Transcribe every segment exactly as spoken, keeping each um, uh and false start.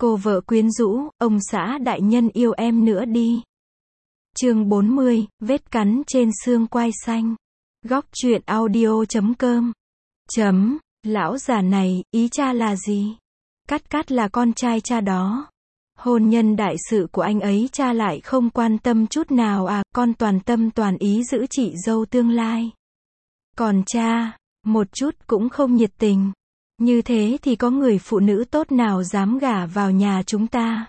Cô vợ quyến rũ, ông xã đại nhân yêu em nữa đi. Chương bốn mươi, vết cắn trên xương quai xanh. Góc truyện audio chấm com. Chấm, lão già này, ý cha là gì? Cắt cắt là con trai cha đó. Hôn nhân đại sự của anh ấy cha lại không quan tâm chút nào à, con toàn tâm toàn ý giữ chị dâu tương lai. Còn cha, một chút cũng không nhiệt tình. Như thế thì có người phụ nữ tốt nào dám gả vào nhà chúng ta.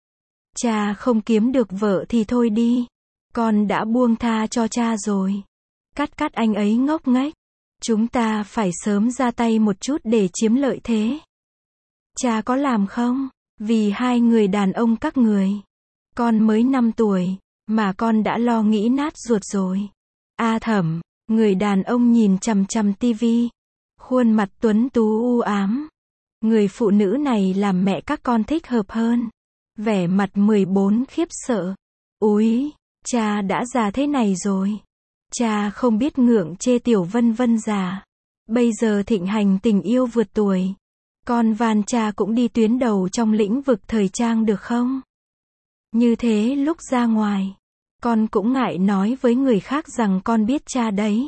Cha không kiếm được vợ thì thôi đi. Con đã buông tha cho cha rồi. Cắt cắt anh ấy ngốc nghếch. Chúng ta phải sớm ra tay một chút để chiếm lợi thế. Cha có làm không? Vì hai người đàn ông các người. Con mới năm tuổi, mà con đã lo nghĩ nát ruột rồi. A Thẩm, người đàn ông nhìn chằm chằm tivi. Khuôn mặt tuấn tú u ám. Người phụ nữ này làm mẹ các con thích hợp hơn. Vẻ mặt mười bốn khiếp sợ. Úi, cha đã già thế này rồi. Cha không biết ngượng chê tiểu Vân Vân già. Bây giờ thịnh hành tình yêu vượt tuổi. Con van cha cũng đi tuyến đầu trong lĩnh vực thời trang được không? Như thế lúc ra ngoài, con cũng ngại nói với người khác rằng con biết cha đấy.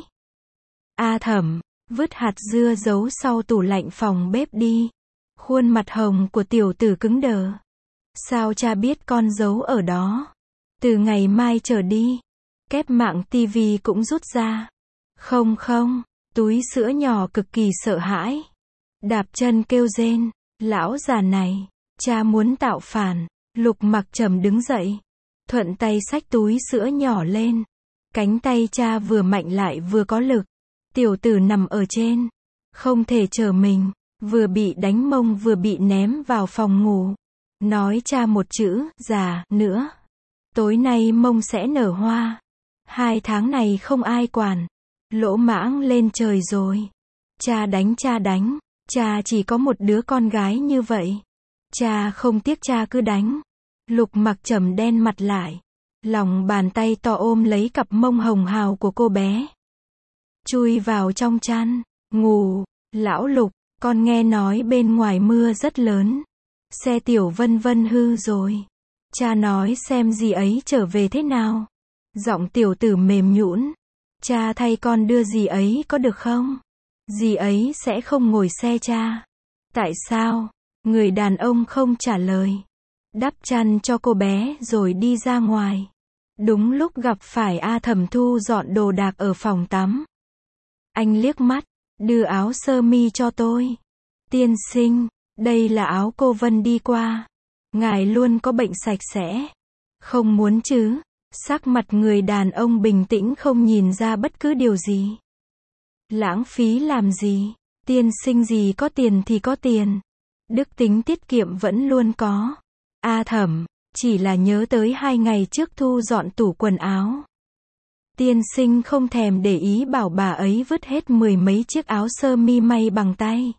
A Thẩm, vứt hạt dưa giấu sau tủ lạnh phòng bếp đi. Khuôn mặt hồng của tiểu tử cứng đờ. Sao cha biết con giấu ở đó? Từ ngày mai trở đi, kép mạng tivi cũng rút ra. Không không, túi sữa nhỏ cực kỳ sợ hãi. Đạp chân kêu rên, lão già này, cha muốn tạo phản. Lục Mặc Trầm đứng dậy, thuận tay xách túi sữa nhỏ lên. Cánh tay cha vừa mạnh lại vừa có lực. Tiểu tử nằm ở trên, không thể trở mình, vừa bị đánh mông vừa bị ném vào phòng ngủ. Nói cha một chữ, già, nữa. Tối nay mông sẽ nở hoa. Hai tháng này không ai quản. Lỗ mãng lên trời rồi. Cha đánh cha đánh. Cha chỉ có một đứa con gái như vậy. Cha không tiếc cha cứ đánh. Lục Mặc Trầm đen mặt lại. Lòng bàn tay to ôm lấy cặp mông hồng hào của cô bé. Chui vào trong chăn. Ngủ. Lão Lục, con nghe nói bên ngoài mưa rất lớn. Xe tiểu Vân Vân hư rồi. Cha nói xem dì ấy trở về thế nào. Giọng tiểu tử mềm nhũn. Cha thay con đưa dì ấy có được không? Dì ấy sẽ không ngồi xe cha. Tại sao? Người đàn ông không trả lời. Đắp chăn cho cô bé rồi đi ra ngoài. Đúng lúc gặp phải A Thẩm thu dọn đồ đạc ở phòng tắm. Anh liếc mắt, đưa áo sơ mi cho tôi. Tiên sinh, đây là áo cô Vân đi qua. Ngài luôn có bệnh sạch sẽ. Không muốn chứ? Sắc mặt người đàn ông bình tĩnh không nhìn ra bất cứ điều gì. Lãng phí làm gì? Tiên sinh gì có tiền thì có tiền. Đức tính tiết kiệm vẫn luôn có. A Thẩm, chỉ là nhớ tới hai ngày trước thu dọn tủ quần áo. Tiên sinh không thèm để ý bảo bà ấy vứt hết mười mấy chiếc áo sơ mi may bằng tay.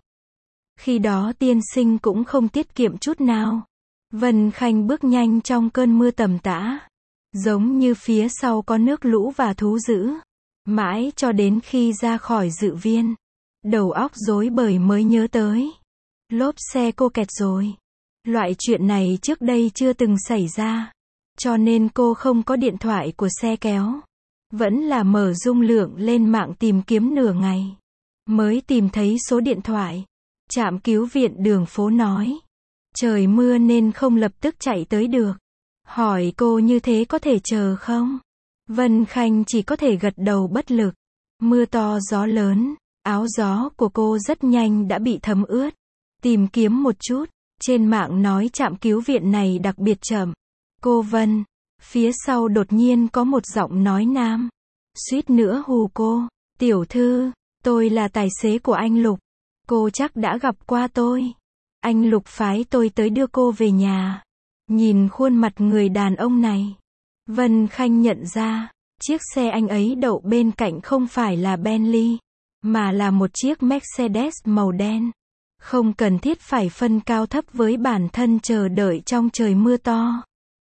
Khi đó tiên sinh cũng không tiết kiệm chút nào. Vân Khanh bước nhanh trong cơn mưa tầm tã. Giống như phía sau có nước lũ và thú dữ. Mãi cho đến khi ra khỏi dự viên. Đầu óc rối bời mới nhớ tới. Lốp xe cô kẹt rồi. Loại chuyện này trước đây chưa từng xảy ra. Cho nên cô không có điện thoại của xe kéo. Vẫn là mở dung lượng lên mạng tìm kiếm nửa ngày. Mới tìm thấy số điện thoại. Trạm cứu viện đường phố nói. Trời mưa nên không lập tức chạy tới được. Hỏi cô như thế có thể chờ không? Vân Khanh chỉ có thể gật đầu bất lực. Mưa to gió lớn. Áo gió của cô rất nhanh đã bị thấm ướt. Tìm kiếm một chút. Trên mạng nói trạm cứu viện này đặc biệt chậm. Cô Vân. Phía sau đột nhiên có một giọng nói nam. Suýt nữa hù cô. Tiểu thư, tôi là tài xế của anh Lục. Cô chắc đã gặp qua tôi. Anh Lục phái tôi tới đưa cô về nhà. Nhìn khuôn mặt người đàn ông này. Vân Khanh nhận ra. Chiếc xe anh ấy đậu bên cạnh không phải là Bentley. Mà là một chiếc Mercedes màu đen. Không cần thiết phải phân cao thấp với bản thân chờ đợi trong trời mưa to.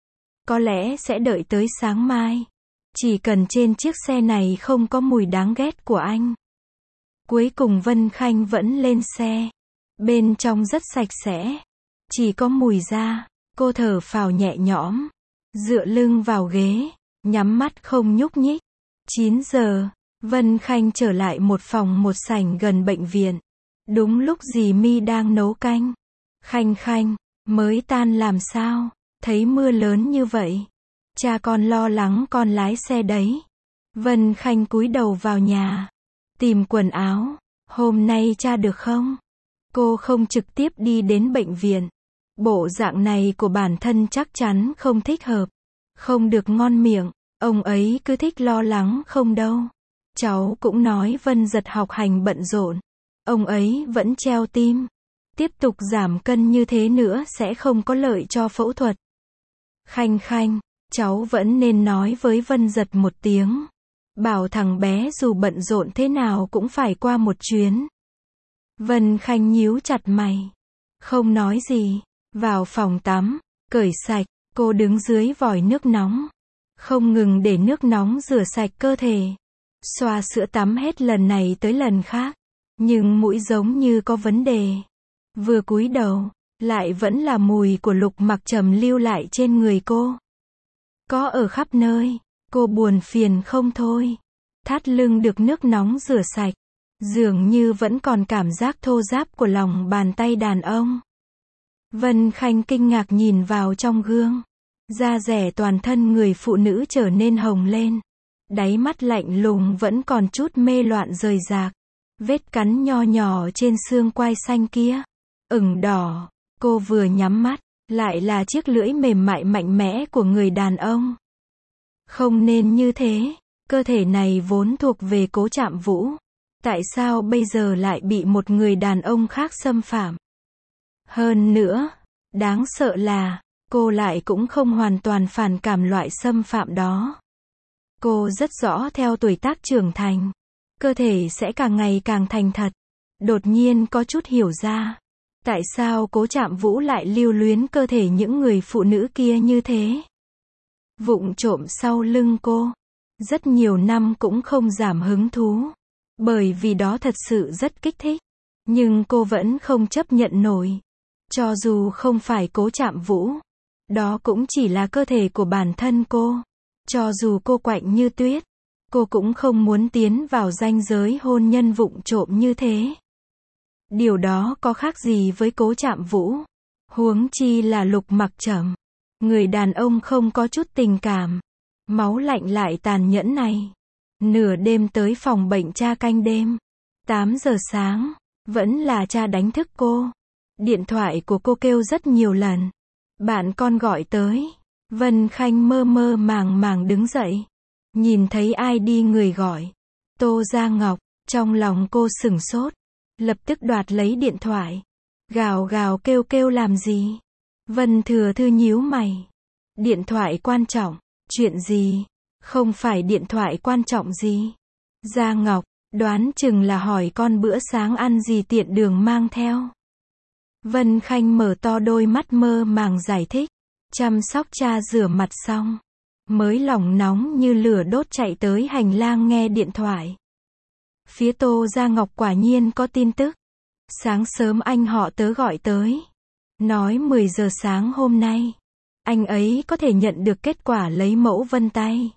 Có lẽ sẽ đợi tới sáng mai. Chỉ cần trên chiếc xe này không có mùi đáng ghét của anh. Cuối cùng Vân Khanh vẫn lên xe. Bên trong rất sạch sẽ. chỉ có mùi da. Cô thở phào nhẹ nhõm, dựa lưng vào ghế, nhắm mắt không nhúc nhích. chín giờ, Vân Khanh trở lại một phòng một sảnh gần bệnh viện. Đúng lúc dì Mi đang nấu canh. Khanh Khanh, mới tan làm sao? Thấy mưa lớn như vậy. Cha con lo lắng con lái xe đấy. Vân Khanh cúi đầu vào nhà, tìm quần áo. Hôm nay cha được không? Cô không trực tiếp đi đến bệnh viện. Bộ dạng này của bản thân chắc chắn không thích hợp. Không được ngon miệng. Ông ấy cứ thích lo lắng không đâu. Cháu cũng nói Vân Giật học hành bận rộn. Ông ấy vẫn treo tim. Tiếp tục giảm cân như thế nữa sẽ không có lợi cho phẫu thuật. Khanh Khanh, cháu vẫn nên nói với Vân Giật một tiếng. Bảo thằng bé dù bận rộn thế nào cũng phải qua một chuyến. Vân Khanh nhíu chặt mày. Không nói gì. Vào phòng tắm, cởi sạch, cô đứng dưới vòi nước nóng. Không ngừng để nước nóng rửa sạch cơ thể. Xoa sữa tắm hết lần này tới lần khác. Nhưng mũi giống như có vấn đề. Vừa cúi đầu, lại vẫn là mùi của Lục Mặc Trầm lưu lại trên người cô. Có ở khắp nơi. Cô buồn phiền không thôi. Thắt lưng được nước nóng rửa sạch. Dường như vẫn còn cảm giác thô ráp của lòng bàn tay đàn ông. Vân Khanh kinh ngạc nhìn vào trong gương. Da dẻ toàn thân người phụ nữ trở nên hồng lên. Đáy mắt lạnh lùng vẫn còn chút mê loạn rời rạc. Vết cắn nho nhỏ trên xương quai xanh kia. Ửng đỏ. Cô vừa nhắm mắt, lại là chiếc lưỡi mềm mại mạnh mẽ của người đàn ông. Không nên như thế. Cơ thể này vốn thuộc về Cố Trạm Vũ. Tại sao bây giờ lại bị một người đàn ông khác xâm phạm? Hơn nữa, đáng sợ là, cô lại cũng không hoàn toàn phản cảm loại xâm phạm đó. Cô rất rõ theo tuổi tác trưởng thành, cơ thể sẽ càng ngày càng thành thật. Đột nhiên có chút hiểu ra, tại sao Cố Trạm Vũ lại lưu luyến cơ thể những người phụ nữ kia như thế. Vụng trộm sau lưng cô, rất nhiều năm cũng không giảm hứng thú, bởi vì đó thật sự rất kích thích. Nhưng cô vẫn không chấp nhận nổi. Cho dù không phải Cố Trạm Vũ, đó cũng chỉ là cơ thể của bản thân cô. Cho dù cô quạnh như tuyết, cô cũng không muốn tiến vào ranh giới hôn nhân vụng trộm như thế. Điều đó có khác gì với Cố Trạm Vũ? Huống chi là Lục Mặc Trầm. Người đàn ông không có chút tình cảm, máu lạnh lại tàn nhẫn này. Nửa đêm tới phòng bệnh cha canh đêm. tám giờ sáng, vẫn là cha đánh thức cô. Điện thoại của cô kêu rất nhiều lần. Bạn con gọi tới. Vân Khanh mơ mơ màng màng đứng dậy. Nhìn thấy ai đi người gọi. Tô Gia Ngọc, trong lòng cô sửng sốt. Lập tức đoạt lấy điện thoại. Gào gào kêu kêu làm gì? Vân Thừa Thư nhíu mày. Điện thoại quan trọng. Chuyện gì? Không phải điện thoại quan trọng gì. Gia Ngọc, đoán chừng là hỏi con bữa sáng ăn gì tiện đường mang theo. Vân Khanh mở to đôi mắt mơ màng giải thích. Chăm sóc cha rửa mặt xong, mới lòng nóng như lửa đốt chạy tới hành lang nghe điện thoại. Phía Tô Gia Ngọc quả nhiên có tin tức. Sáng sớm anh họ tớ gọi tới. Nói mười giờ sáng hôm nay, anh ấy có thể nhận được kết quả lấy mẫu vân tay.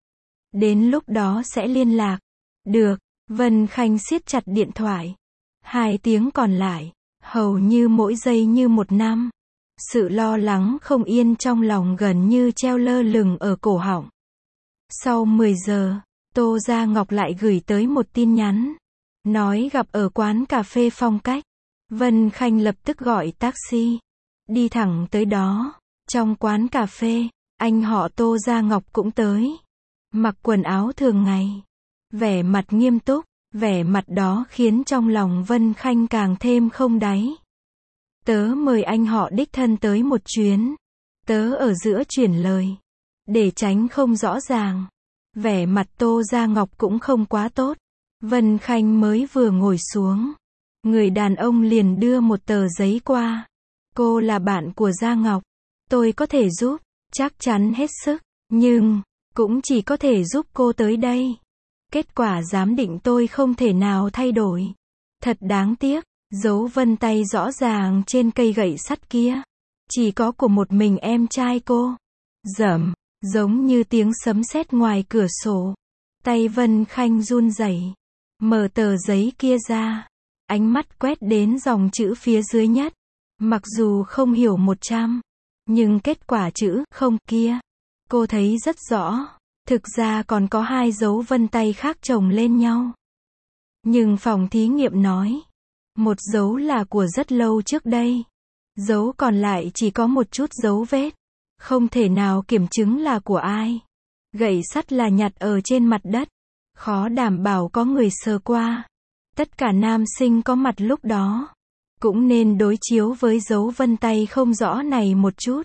Đến lúc đó sẽ liên lạc. Được, Vân Khanh siết chặt điện thoại. Hai tiếng còn lại, hầu như mỗi giây như một năm. Sự lo lắng không yên trong lòng gần như treo lơ lửng ở cổ họng. Sau mười giờ, Tô Gia Ngọc lại gửi tới một tin nhắn. Nói gặp ở quán cà phê Phong Cách. Vân Khanh lập tức gọi taxi. Đi thẳng tới đó. Trong quán cà phê, anh họ Tô Gia Ngọc cũng tới. Mặc quần áo thường ngày. Vẻ mặt nghiêm túc. Vẻ mặt đó khiến trong lòng Vân Khanh càng thêm không đáy. Tớ mời anh họ đích thân tới một chuyến. Tớ ở giữa chuyển lời. Để tránh không rõ ràng. Vẻ mặt Tô Gia Ngọc cũng không quá tốt. Vân Khanh mới vừa ngồi xuống. Người đàn ông liền đưa một tờ giấy qua. Cô là bạn của Gia Ngọc. Tôi có thể giúp. Chắc chắn hết sức. Nhưng, cũng chỉ có thể giúp cô tới đây. Kết quả giám định tôi không thể nào thay đổi. Thật đáng tiếc. Dấu vân tay rõ ràng trên cây gậy sắt kia. Chỉ có của một mình em trai cô. Rầm, giống như tiếng sấm sét ngoài cửa sổ. Tay Vân Khanh run rẩy, mở tờ giấy kia ra. Ánh mắt quét đến dòng chữ phía dưới nhất. Mặc dù không hiểu một trăm, nhưng kết quả chữ không kia, cô thấy rất rõ. Thực ra còn có hai dấu vân tay khác chồng lên nhau. Nhưng phòng thí nghiệm nói, một dấu là của rất lâu trước đây. Dấu còn lại chỉ có một chút dấu vết. Không thể nào kiểm chứng là của ai. Gậy sắt là nhặt ở trên mặt đất. Khó đảm bảo có người sờ qua. Tất cả nam sinh có mặt lúc đó cũng nên đối chiếu với dấu vân tay không rõ này một chút.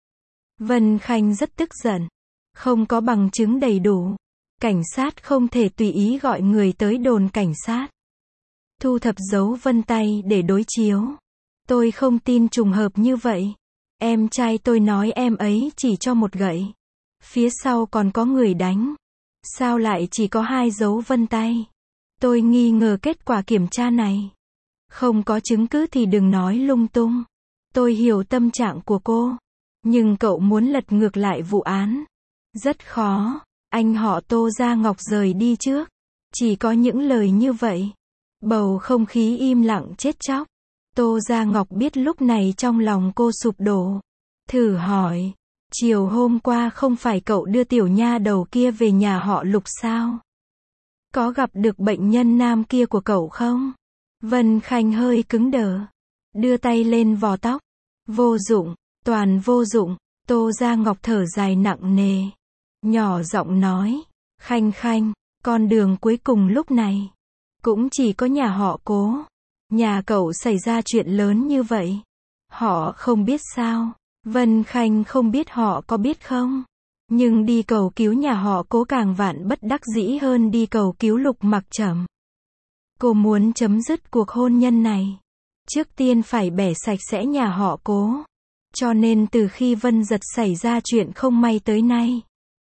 Vân Khanh rất tức giận. Không có bằng chứng đầy đủ. Cảnh sát không thể tùy ý gọi người tới đồn cảnh sát. Thu thập dấu vân tay để đối chiếu. Tôi không tin trùng hợp như vậy. Em trai tôi nói em ấy chỉ cho một gậy. Phía sau còn có người đánh. Sao lại chỉ có hai dấu vân tay? Tôi nghi ngờ kết quả kiểm tra này. Không có chứng cứ thì đừng nói lung tung. Tôi hiểu tâm trạng của cô. Nhưng cậu muốn lật ngược lại vụ án. Rất khó. Anh họ Tô Gia Ngọc rời đi trước. Chỉ có những lời như vậy. Bầu không khí im lặng chết chóc. Tô Gia Ngọc biết lúc này trong lòng cô sụp đổ. Thử hỏi. Chiều hôm qua không phải cậu đưa tiểu nha đầu kia về nhà họ Lục sao? Có gặp được bệnh nhân nam kia của cậu không? Vân Khanh hơi cứng đờ. Đưa tay lên vò tóc. Vô dụng. Toàn vô dụng. Tô Gia Ngọc thở dài nặng nề. Nhỏ giọng nói. Khanh Khanh. Con đường cuối cùng lúc này. Cũng chỉ có nhà họ Cố. Nhà cậu xảy ra chuyện lớn như vậy. Họ không biết sao? Vân Khanh không biết họ có biết không? Nhưng đi cầu cứu nhà họ Cố càng vạn bất đắc dĩ hơn đi cầu cứu Lục Mặc Trầm. Cô muốn chấm dứt cuộc hôn nhân này. Trước tiên phải bẻ sạch sẽ nhà họ Cố. Cho nên từ khi Vân Giật xảy ra chuyện không may tới nay,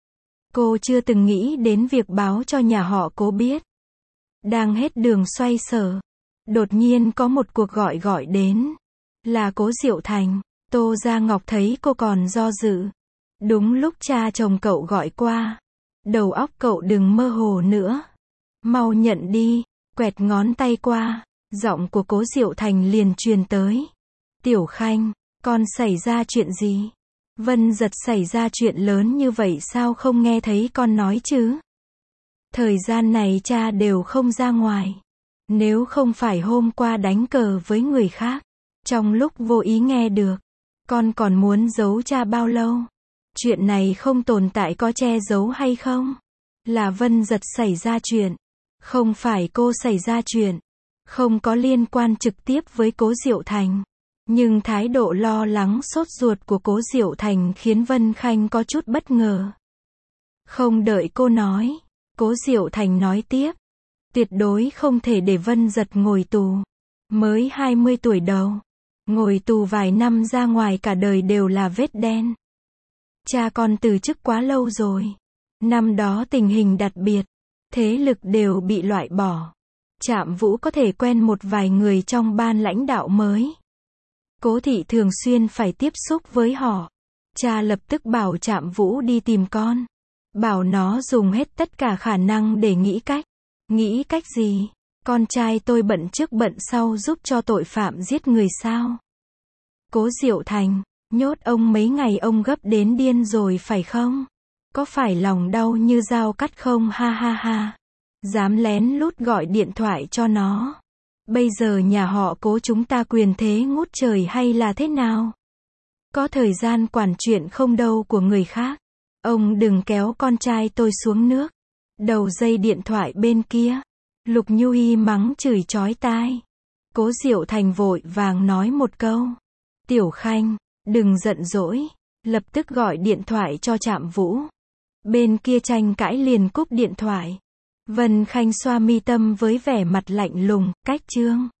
cô chưa từng nghĩ đến việc báo cho nhà họ Cố biết. Đang hết đường xoay sở. Đột nhiên có một cuộc gọi gọi đến. Là Cố Diệu Thành. Tô Gia Ngọc thấy cô còn do dự. Đúng lúc cha chồng cậu gọi qua. Đầu óc cậu đừng mơ hồ nữa. Mau nhận đi. Quẹt ngón tay qua. Giọng của Cố Diệu Thành liền truyền tới. Tiểu Khanh, con xảy ra chuyện gì? Vân Giật xảy ra chuyện lớn như vậy sao không nghe thấy con nói chứ? Thời gian này cha đều không ra ngoài. Nếu không phải hôm qua đánh cờ với người khác, trong lúc vô ý nghe được, con còn muốn giấu cha bao lâu? Chuyện này không tồn tại có che giấu hay không? Là Vân Giật xảy ra chuyện. Không phải cô xảy ra chuyện. Không có liên quan trực tiếp với Cố Diệu Thành. Nhưng thái độ lo lắng sốt ruột của Cố Diệu Thành khiến Vân Khanh có chút bất ngờ. Không đợi cô nói, Cố Diệu Thành nói tiếp. Tuyệt đối không thể để Vân Giật ngồi tù. Mới hai mươi tuổi đầu. Ngồi tù vài năm ra ngoài cả đời đều là vết đen. Cha con từ chức quá lâu rồi. Năm đó tình hình đặc biệt. Thế lực đều bị loại bỏ. Trạm Vũ có thể quen một vài người trong ban lãnh đạo mới. Cố Thị thường xuyên phải tiếp xúc với họ. Cha lập tức bảo Trạm Vũ đi tìm con. Bảo nó dùng hết tất cả khả năng để nghĩ cách. Nghĩ cách gì? Con trai tôi bận trước bận sau giúp cho tội phạm giết người sao? Cố Diệu Thành, nhốt ông mấy ngày ông gấp đến điên rồi phải không? Có phải lòng đau như dao cắt không ha ha ha? Dám lén lút gọi điện thoại cho nó. Bây giờ nhà họ Cố chúng ta quyền thế ngút trời hay là thế nào? Có thời gian quản chuyện không đâu của người khác. Ông đừng kéo con trai tôi xuống nước. Đầu dây điện thoại bên kia. Lục Nhu Hi mắng chửi chói tai. Cố Diệu Thành vội vàng nói một câu. Tiểu Khanh, đừng giận dỗi. Lập tức gọi điện thoại cho Trạm Vũ. Bên kia tranh cãi liền cúp điện thoại. Vân Khanh xoa mi tâm với vẻ mặt lạnh lùng, cách chương.